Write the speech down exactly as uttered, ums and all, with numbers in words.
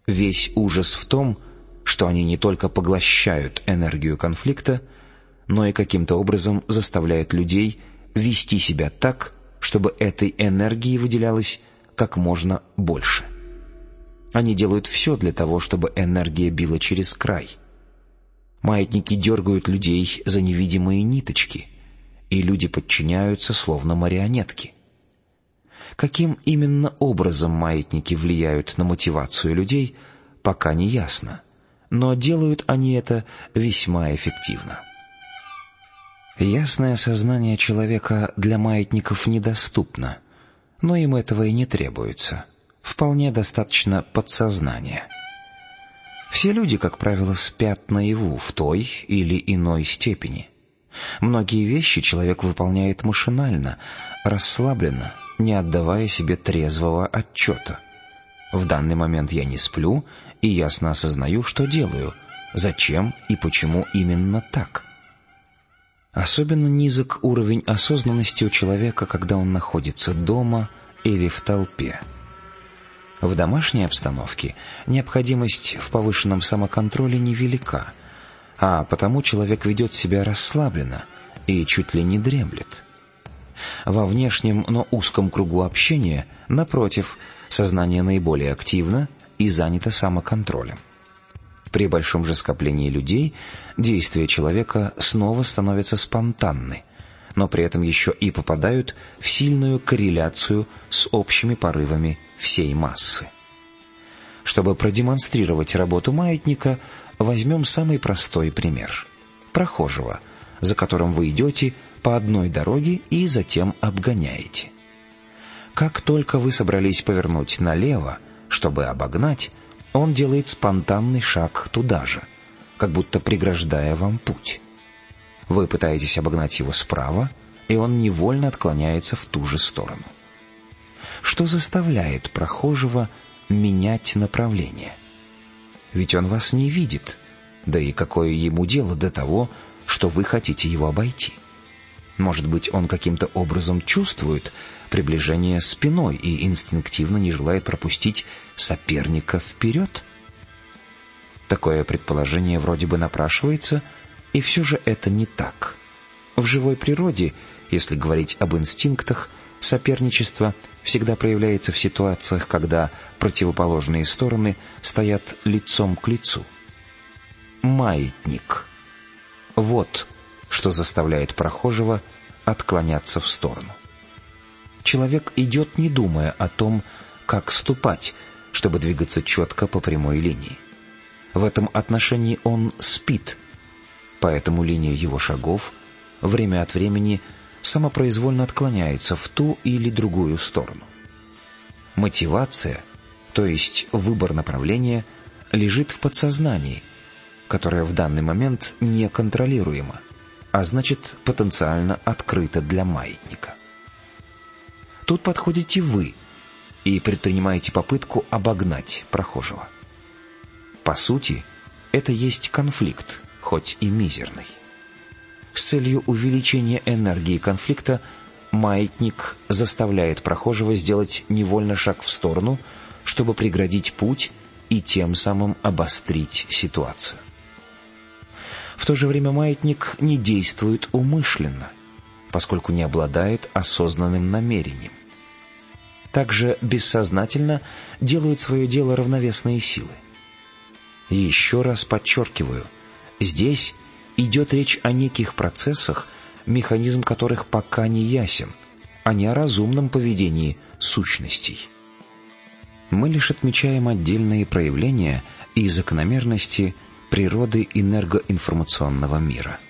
Весь ужас в том, что они не только поглощают энергию конфликта, но и каким-то образом заставляют людей вести себя так, чтобы этой энергии выделялось как можно больше. Они делают все для того, чтобы энергия била через край. Маятники дергают людей за невидимые ниточки, и люди подчиняются, словно марионетки. Каким именно образом маятники влияют на мотивацию людей, пока не ясно, но делают они это весьма эффективно. Ясное сознание человека для маятников недоступно, но им этого и не требуется. Вполне достаточно подсознания. Все люди, как правило, спят наяву в той или иной степени. Многие вещи человек выполняет машинально, расслабленно, не отдавая себе трезвого отчета. В данный момент я не сплю и ясно осознаю, что делаю, зачем и почему именно так. Особенно низок уровень осознанности у человека, когда он находится дома или в толпе. В домашней обстановке необходимость в повышенном самоконтроле невелика, а потому человек ведет себя расслабленно и чуть ли не дремлет. Во внешнем, но узком кругу общения, напротив, сознание наиболее активно и занято самоконтролем. При большом же скоплении людей действия человека снова становятся спонтанны, но при этом еще и попадают в сильную корреляцию с общими порывами всей массы. Чтобы продемонстрировать работу маятника, возьмем самый простой пример – прохожего, за которым вы идете по одной дороге и затем обгоняете. Как только вы собрались повернуть налево, чтобы обогнать, он делает спонтанный шаг туда же, как будто преграждая вам путь. Вы пытаетесь обогнать его справа, и он невольно отклоняется в ту же сторону. Что заставляет прохожего менять направление? Ведь он вас не видит, да и какое ему дело до того, что вы хотите его обойти? Может быть, он каким-то образом чувствует приближение спиной и инстинктивно не желает пропустить соперника вперед? Такое предположение вроде бы напрашивается, и все же это не так. В живой природе, если говорить об инстинктах, соперничество всегда проявляется в ситуациях, когда противоположные стороны стоят лицом к лицу. Маятник. Вот что заставляет прохожего отклоняться в сторону. Человек идет, не думая о том, как ступать, чтобы двигаться четко по прямой линии. В этом отношении он спит, поэтому линия его шагов время от времени самопроизвольно отклоняется в ту или другую сторону. Мотивация, то есть выбор направления, лежит в подсознании, которое в данный момент неконтролируемо, а значит потенциально открыто для маятника. Тут подходите вы и предпринимаете попытку обогнать прохожего. По сути, это есть конфликт, хоть и мизерный. С целью увеличения энергии конфликта маятник заставляет прохожего сделать невольно шаг в сторону, чтобы преградить путь и тем самым обострить ситуацию. В то же время маятник не действует умышленно, поскольку не обладает осознанным намерением. Также бессознательно делают свое дело равновесные силы. Еще раз подчеркиваю, здесь идет речь о неких процессах, механизм которых пока не ясен, а не о разумном поведении сущностей. Мы лишь отмечаем отдельные проявления и закономерности природы энергоинформационного мира.